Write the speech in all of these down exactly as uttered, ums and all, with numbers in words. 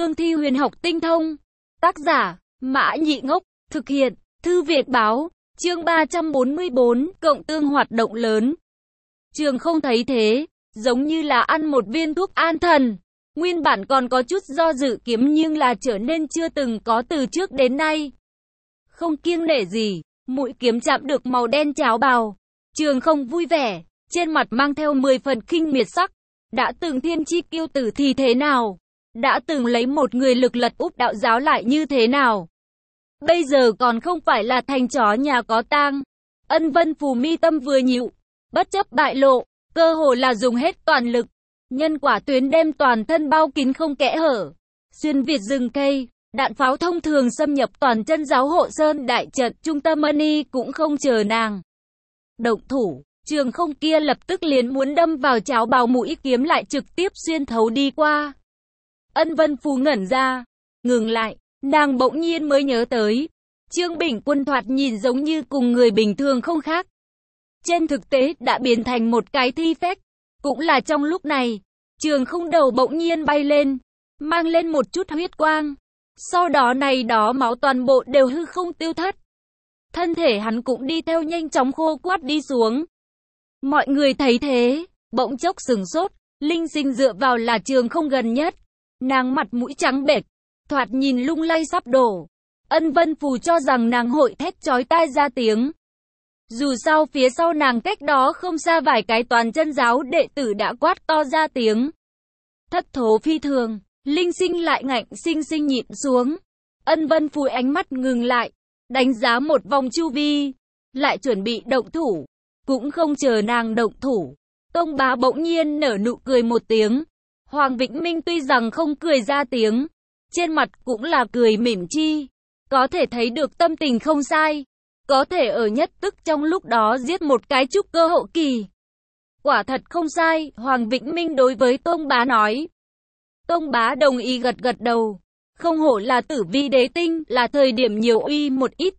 cương thi huyền học tinh thông. Tác giả, Mã Nhị Ngốc, thực hiện, Thư Việt Báo, chương ba trăm bốn mươi bốn, cộng tương hoạt động lớn. Trường không thấy thế, giống như là ăn một viên thuốc an thần. Nguyên bản còn có chút do dự kiếm nhưng là trở nên chưa từng có từ trước đến nay. Không kiêng nể gì, mũi kiếm chạm được màu đen cháo bào. Trường không vui vẻ, trên mặt mang theo mười phần khinh miệt sắc. Đã từng thiên chi kiêu tử thì thế nào? Đã từng lấy một người lực lật úp đạo giáo lại như thế nào? Bây giờ còn không phải là thành chó nhà có tang. Ân Vân Phù mi tâm vừa nhịu, bất chấp bại lộ, cơ hồ là dùng hết toàn lực. Nhân quả tuyến đem toàn thân bao kín không kẽ hở. Xuyên việt rừng cây, đạn pháo thông thường xâm nhập toàn chân giáo hộ sơn đại trận trung tâm Mani cũng không chờ nàng động thủ. Trường không kia lập tức liền muốn đâm vào cháo bào, mũi kiếm lại trực tiếp xuyên thấu đi qua. Ân Vân Phù ngẩn ra, ngừng lại, nàng bỗng nhiên mới nhớ tới. Trương Bình Quân thoạt nhìn giống như cùng người bình thường không khác. Trên thực tế đã biến thành một cái thi phách. Cũng là trong lúc này, trường không đầu bỗng nhiên bay lên, mang lên một chút huyết quang. Sau đó này đó máu toàn bộ đều hư không tiêu thất. Thân thể hắn cũng đi theo nhanh chóng khô quắt đi xuống. Mọi người thấy thế, bỗng chốc sừng sốt, Linh Sinh dựa vào là trường không gần nhất. Nàng mặt mũi trắng bệch, thoạt nhìn lung lay sắp đổ. Ân Vân Phù cho rằng nàng hội thét chói tai ra tiếng. Dù sao phía sau nàng cách đó không xa vài cái toàn chân giáo đệ tử đã quát to ra tiếng. Thất thố phi thường, Linh Sinh lại ngạnh sinh sinh nhịn xuống. Ân Vân Phù ánh mắt ngừng lại, đánh giá một vòng chu vi, lại chuẩn bị động thủ. Cũng không chờ nàng động thủ, Tông Bá bỗng nhiên nở nụ cười một tiếng. Hoàng Vĩnh Minh tuy rằng không cười ra tiếng, trên mặt cũng là cười mỉm chi. Có thể thấy được tâm tình không sai. Có thể ở nhất tức trong lúc đó giết một cái trúc cơ hậu kỳ. Quả thật không sai, Hoàng Vĩnh Minh đối với Tông Bá nói. Tông Bá đồng ý gật gật đầu. Không hổ là Tử Vi Đế Tinh, là thời điểm nhiều uy một ít.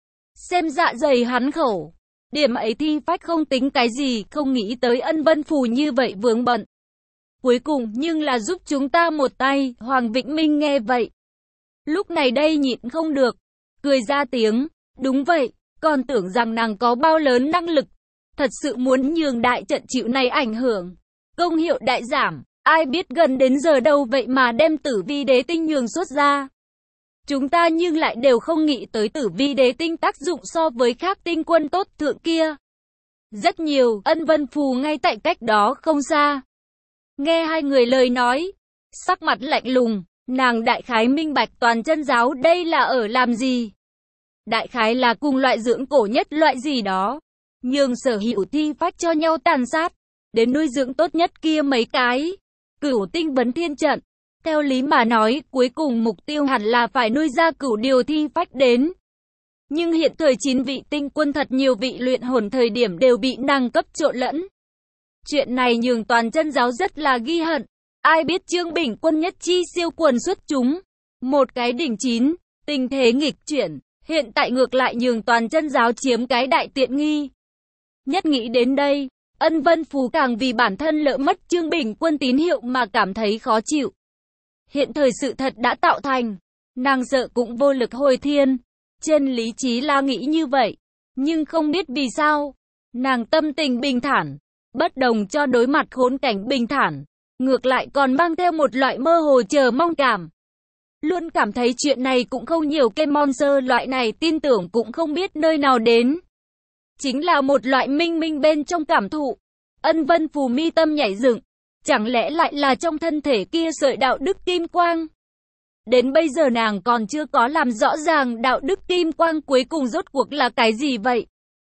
Xem dạ dày hắn khẩu. Điểm ấy thi phách không tính cái gì, không nghĩ tới Ân Vân Phù như vậy vướng bận. Cuối cùng nhưng là giúp chúng ta một tay, Hoàng Vĩnh Minh nghe vậy. Lúc này đây nhịn không được, cười ra tiếng, đúng vậy, còn tưởng rằng nàng có bao lớn năng lực. Thật sự muốn nhường đại trận chịu này ảnh hưởng. Công hiệu đại giảm, ai biết gần đến giờ đâu vậy mà đem Tử Vi Đế Tinh nhường xuất ra. Chúng ta nhưng lại đều không nghĩ tới Tử Vi Đế Tinh tác dụng so với khác tinh quân tốt thượng kia. Rất nhiều, Ân Vân Phù ngay tại cách đó không xa. Nghe hai người lời nói, sắc mặt lạnh lùng, nàng đại khái minh bạch toàn chân giáo đây là ở làm gì. Đại khái là cùng loại dưỡng cổ nhất loại gì đó, nhường sở hữu thi phách cho nhau tàn sát, đến nuôi dưỡng tốt nhất kia mấy cái. Cửu tinh vấn thiên trận, theo lý mà nói, cuối cùng mục tiêu hẳn là phải nuôi ra cửu điều thi phách đến. Nhưng hiện thời chín vị tinh quân thật nhiều vị luyện hồn thời điểm đều bị nàng cấp trộn lẫn. Chuyện này nhường toàn chân giáo rất là ghi hận. Ai biết Trương Bình Quân nhất chi siêu quần xuất chúng. Một cái đỉnh chín, tình thế nghịch chuyển. Hiện tại ngược lại nhường toàn chân giáo chiếm cái đại tiện nghi. Nhất nghĩ đến đây, Ân Vân Phù càng vì bản thân lỡ mất Trương Bình Quân tín hiệu mà cảm thấy khó chịu. Hiện thời sự thật đã tạo thành, nàng sợ cũng vô lực hồi thiên. Trên lý trí là nghĩ như vậy, nhưng không biết vì sao, nàng tâm tình bình thản, bất đồng cho đối mặt khốn cảnh bình thản, ngược lại còn mang theo một loại mơ hồ chờ mong cảm. Luôn cảm thấy chuyện này cũng không nhiều, cái monster loại này tin tưởng cũng không biết nơi nào đến. Chính là một loại minh minh bên trong cảm thụ. Ân Vân Phù mi tâm nhảy dựng, chẳng lẽ lại là trong thân thể kia sợi đạo đức kim quang? Đến bây giờ nàng còn chưa có làm rõ ràng đạo đức kim quang cuối cùng rốt cuộc là cái gì vậy?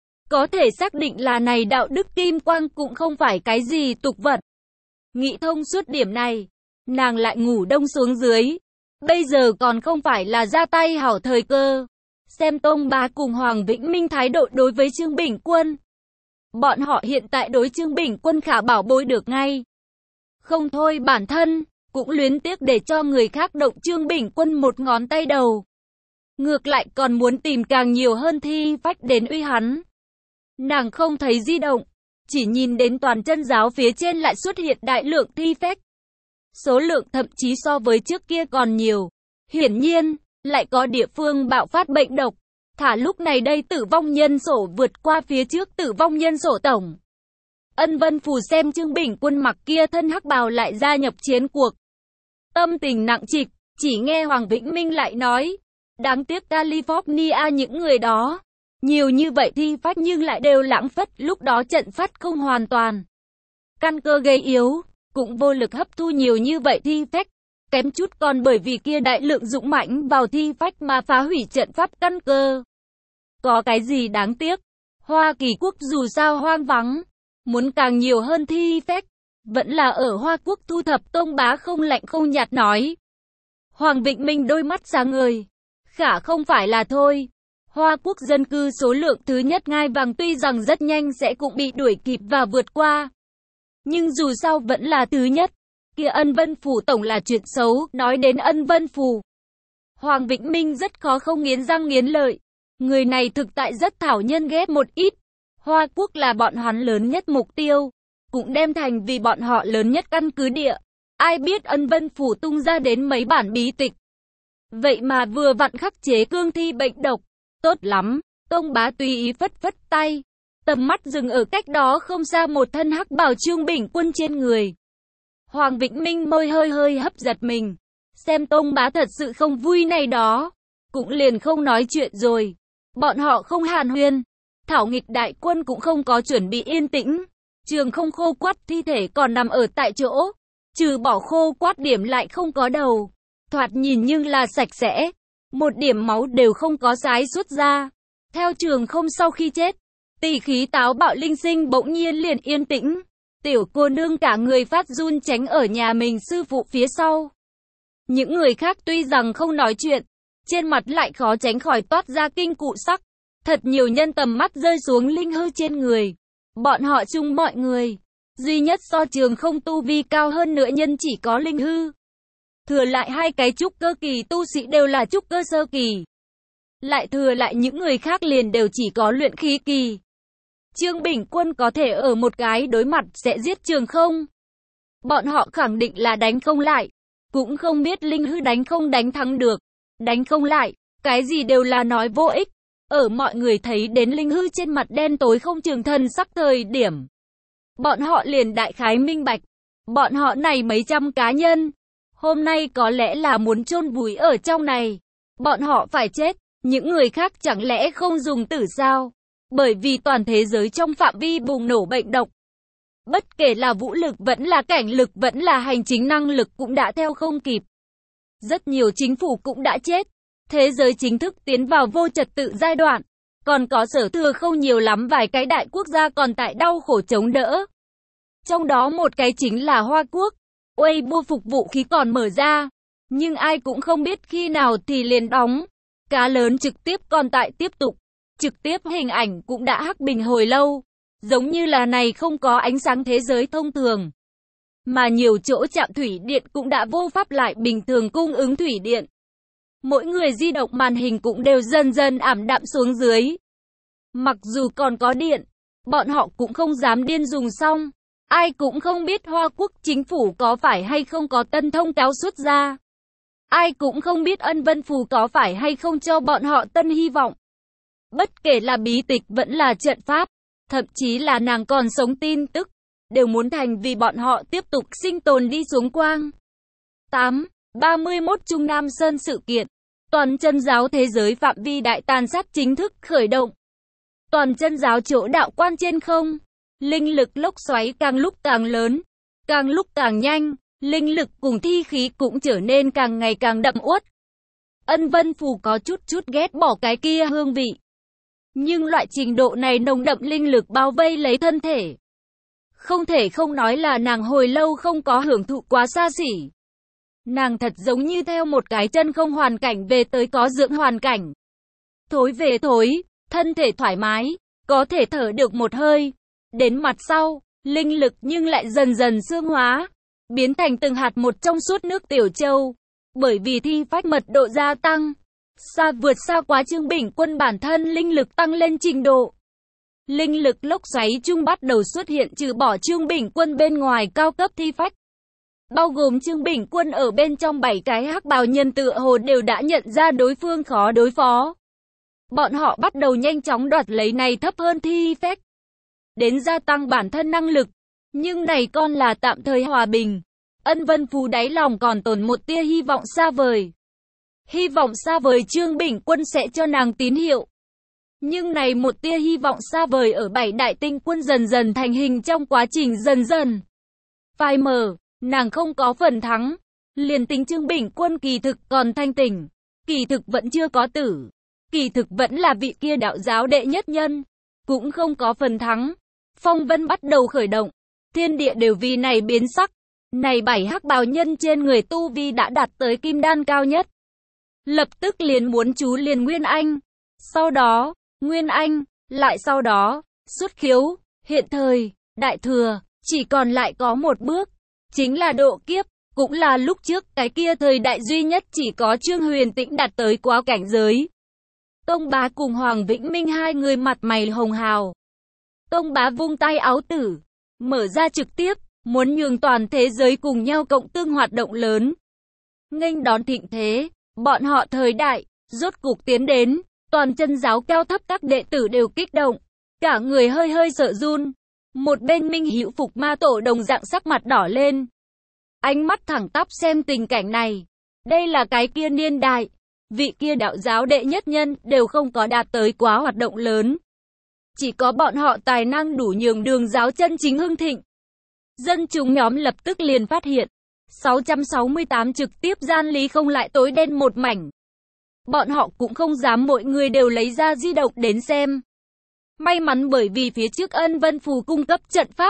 Có thể xác định là này đạo đức kim quang cũng không phải cái gì tục vật. Nghĩ thông suốt điểm này, nàng lại ngủ đông xuống dưới. Bây giờ còn không phải là ra tay hảo thời cơ. Xem Tông Bá cùng Hoàng Vĩnh Minh thái độ đối với Trương Bình Quân. Bọn họ hiện tại đối Trương Bình Quân khả bảo bối được ngay. Không thôi bản thân, cũng luyến tiếc để cho người khác động Trương Bình Quân một ngón tay đầu. Ngược lại còn muốn tìm càng nhiều hơn thi phách đến uy hắn. Nàng không thấy di động, chỉ nhìn đến toàn chân giáo phía trên lại xuất hiện đại lượng thi phách. số lượng thậm chí so với trước kia còn nhiều. Hiển nhiên, lại có địa phương bạo phát bệnh độc. Thả lúc này đây tử vong nhân sổ vượt qua phía trước tử vong nhân sổ tổng. Ân Vân Phù xem Trương Bình Quân mặc kia thân hắc bào lại gia nhập chiến cuộc. Tâm tình nặng trịch, chỉ nghe Hoàng Vĩnh Minh lại nói. Đáng tiếc California những người đó. Nhiều như vậy thi phách nhưng lại đều lãng phất, lúc đó trận phát không hoàn toàn. Căn cơ gây yếu, cũng vô lực hấp thu nhiều như vậy thi phách. Kém chút còn bởi vì kia đại lượng dũng mãnh vào thi phách mà phá hủy trận pháp căn cơ. Có cái gì đáng tiếc? Hoa Kỳ quốc dù sao hoang vắng, muốn càng nhiều hơn thi phách, vẫn là ở Hoa Quốc thu thập. Tông Bá không lạnh không nhạt nói. Hoàng Vĩnh Minh đôi mắt sáng ngời. Khả không phải là thôi. Hoa Quốc dân cư số lượng thứ nhất ngai vàng tuy rằng rất nhanh sẽ cũng bị đuổi kịp và vượt qua. Nhưng dù sao vẫn là thứ nhất. Kia Ân Vân Phù tổng là chuyện xấu, nói đến Ân Vân Phù. Hoàng Vĩnh Minh rất khó không nghiến răng nghiến lợi. Người này thực tại rất thảo nhân ghét một ít. Hoa Quốc là bọn hắn lớn nhất mục tiêu, cũng đem thành vì bọn họ lớn nhất căn cứ địa. Ai biết Ân Vân Phù tung ra đến mấy bản bí tịch. Vậy mà vừa vặn khắc chế cương thi bệnh độc. Tốt lắm, Tông Bá tùy ý phất phất tay. Tầm mắt dừng ở cách đó không xa một thân hắc bào Trương Bình Quân trên người. Hoàng Vĩnh Minh môi hơi hơi hấp giật mình. Xem Tông Bá thật sự không vui này đó. Cũng liền không nói chuyện rồi. Bọn họ không hàn huyên. Thảo nghịch đại quân cũng không có chuẩn bị yên tĩnh. Trường không khô quắt thi thể còn nằm ở tại chỗ. Trừ bỏ khô quát điểm lại không có đầu. Thoạt nhìn nhưng là sạch sẽ. Một điểm máu đều không có sái xuất ra. Theo trường không sau khi chết. Tỷ khí táo bạo linh sinh bỗng nhiên liền yên tĩnh. Tiểu cô nương cả người phát run tránh ở nhà mình sư phụ phía sau. Những người khác tuy rằng không nói chuyện, trên mặt lại khó tránh khỏi toát ra kinh cụ sắc. Thật nhiều nhân tầm mắt rơi xuống linh hư trên người. Bọn họ chung mọi người. Duy nhất so trường không tu vi cao hơn nữa nhân chỉ có linh hư. Thừa lại hai cái trúc cơ kỳ tu sĩ đều là trúc cơ sơ kỳ. Lại thừa lại những người khác liền đều chỉ có luyện khí kỳ. Trương Bình Quân có thể ở một cái đối mặt sẽ giết trường không. Bọn họ khẳng định là đánh không lại. Cũng không biết linh hư đánh không đánh thắng được. Đánh không lại, cái gì đều là nói vô ích. Ở mọi người thấy đến linh hư trên mặt đen tối không trường thần sắc thời điểm. Bọn họ liền đại khái minh bạch. Bọn họ này mấy trăm cá nhân. Hôm nay có lẽ là muốn chôn vùi ở trong này. Bọn họ phải chết. Những người khác chẳng lẽ không dùng tử sao? Bởi vì toàn thế giới trong phạm vi bùng nổ bệnh độc. Bất kể là vũ lực vẫn là cảnh lực vẫn là hành chính năng lực cũng đã theo không kịp. Rất nhiều chính phủ cũng đã chết. Thế giới chính thức tiến vào vô trật tự giai đoạn. Còn có sở thừa không nhiều lắm vài cái đại quốc gia còn tại đau khổ chống đỡ. Trong đó một cái chính là Hoa Quốc. Weibo phục vụ khí còn mở ra. Nhưng ai cũng không biết khi nào thì liền đóng. Cá lớn trực tiếp còn tại tiếp tục. Trực tiếp hình ảnh cũng đã hắc bình hồi lâu. Giống như là này không có ánh sáng thế giới thông thường. Mà nhiều chỗ trạm thủy điện cũng đã vô pháp lại bình thường cung ứng thủy điện. Mỗi người di động màn hình cũng đều dần dần ảm đạm xuống dưới. Mặc dù còn có điện, bọn họ cũng không dám điên dùng xong. Ai cũng không biết Hoa Quốc chính phủ có phải hay không có tân thông cáo xuất ra. Ai cũng không biết Ân Vân Phù có phải hay không cho bọn họ tân hy vọng. Bất kể là bí tịch vẫn là trận pháp, thậm chí là nàng còn sống tin tức, đều muốn thành vì bọn họ tiếp tục sinh tồn đi xuống quang. tám. ba mươi mốt Trung Nam Sơn sự kiện. Toàn chân giáo thế giới phạm vi đại tàn sát chính thức khởi động. Toàn chân giáo chỗ đạo quan trên không. Linh lực lốc xoáy càng lúc càng lớn, càng lúc càng nhanh, linh lực cùng thi khí cũng trở nên càng ngày càng đậm uất. Ân Vân Phù có chút chút ghét bỏ cái kia hương vị. Nhưng loại trình độ này nồng đậm linh lực bao vây lấy thân thể. Không thể không nói là nàng hồi lâu không có hưởng thụ quá xa xỉ. Nàng thật giống như theo một cái chân không hoàn cảnh về tới có dưỡng hoàn cảnh. Thối về thối, thân thể thoải mái, có thể thở được một hơi. Đến mặt sau, linh lực nhưng lại dần dần xương hóa, biến thành từng hạt một trong suốt nước tiểu châu. Bởi vì thi phách mật độ gia tăng, xa vượt xa quá Trương Bình Quân bản thân linh lực tăng lên trình độ. Linh lực lốc xoáy chung bắt đầu xuất hiện trừ bỏ Trương Bình Quân bên ngoài cao cấp thi phách. bao gồm Trương Bình Quân ở bên trong bảy cái hắc bào nhân tựa hồ đều đã nhận ra đối phương khó đối phó. Bọn họ bắt đầu nhanh chóng đoạt lấy này thấp hơn thi phách, đến gia tăng bản thân năng lực. Nhưng này còn là tạm thời hòa bình. Ân Vân Phú đáy lòng còn tồn một tia hy vọng xa vời. Hy vọng xa vời Trương Bình Quân sẽ cho nàng tín hiệu. Nhưng này một tia hy vọng xa vời ở bảy đại tinh quân dần dần thành hình trong quá trình dần dần phai mờ, nàng không có phần thắng. Liền tính Trương Bình Quân kỳ thực còn thanh tỉnh, kỳ thực vẫn chưa có tử, kỳ thực vẫn là vị kia đạo giáo đệ nhất nhân, cũng không có phần thắng. Phong vân bắt đầu khởi động, thiên địa đều vì này biến sắc. Này bảy hắc bào nhân trên người tu vi đã đạt tới kim đan cao nhất. Lập tức liền muốn chú liền Nguyên Anh. Sau đó, Nguyên Anh, lại sau đó, xuất khiếu, hiện thời, đại thừa, chỉ còn lại có một bước. Chính là độ kiếp, cũng là lúc trước cái kia thời đại duy nhất chỉ có Trương Huyền Tĩnh đạt tới quá cảnh giới. Tông Bá cùng Hoàng Vĩnh Minh hai người mặt mày hồng hào. Tông Bá vung tay áo tử, mở ra trực tiếp, muốn nhường toàn thế giới cùng nhau cộng tương hoạt động lớn. Nghênh đón thịnh thế, bọn họ thời đại, rốt cục tiến đến, toàn chân giáo cao thấp các đệ tử đều kích động, cả người hơi hơi sợ run. Một bên Minh Hữu Phục Ma Tổ đồng dạng sắc mặt đỏ lên. Ánh mắt thẳng tắp xem tình cảnh này. Đây là cái kia niên đại, vị kia đạo giáo đệ nhất nhân đều không có đạt tới quá hoạt động lớn. Chỉ có bọn họ tài năng đủ nhường đường giáo chân chính hưng thịnh. Dân chúng nhóm lập tức liền phát hiện, sáu trăm sáu mươi tám trực tiếp gian lý không lại tối đen một mảnh. Bọn họ cũng không dám mỗi người đều lấy ra di động đến xem. May mắn bởi vì phía trước Ân Vân Phù cung cấp trận pháp.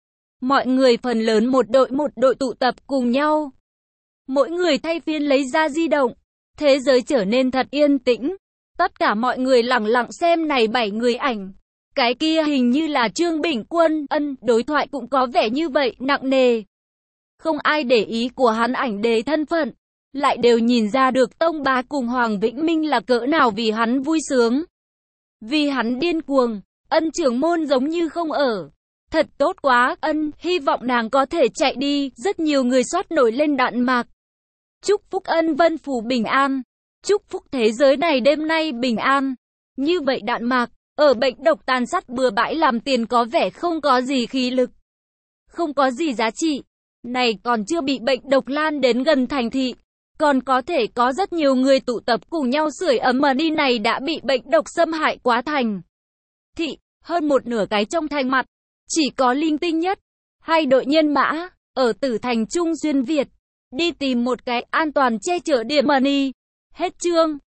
Mọi người phần lớn một đội một đội tụ tập cùng nhau. Mỗi người thay phiên lấy ra di động. Thế giới trở nên thật yên tĩnh. Tất cả mọi người lặng lặng xem này bảy người ảnh. Cái kia hình như là Trương Bình Quân, Ân, đối thoại cũng có vẻ như vậy, nặng nề. Không ai để ý của hắn ảnh đề thân phận. Lại đều nhìn ra được Tông Bá cùng Hoàng Vĩnh Minh là cỡ nào vì hắn vui sướng. Vì hắn điên cuồng, Ân trưởng môn giống như không ở. Thật tốt quá, Ân, hy vọng nàng có thể chạy đi. Rất nhiều người soát nổi lên đạn mạc. Chúc phúc Ân Vân Phủ bình an. Chúc phúc thế giới này đêm nay bình an. Như vậy đạn mạc, ở bệnh độc tàn sát bừa bãi làm tiền có vẻ không có gì khí lực. Không có gì giá trị. Này còn chưa bị bệnh độc lan đến gần thành thị. Còn có thể có rất nhiều người tụ tập cùng nhau sưởi ấm mà đi này đã bị bệnh độc xâm hại quá thành thị, hơn một nửa cái trong thành mặt, chỉ có linh tinh nhất, hay đội nhân mã, ở tử thành Trung Xuyên Việt, đi tìm một cái an toàn che chở điểm mà đi. Hết chương.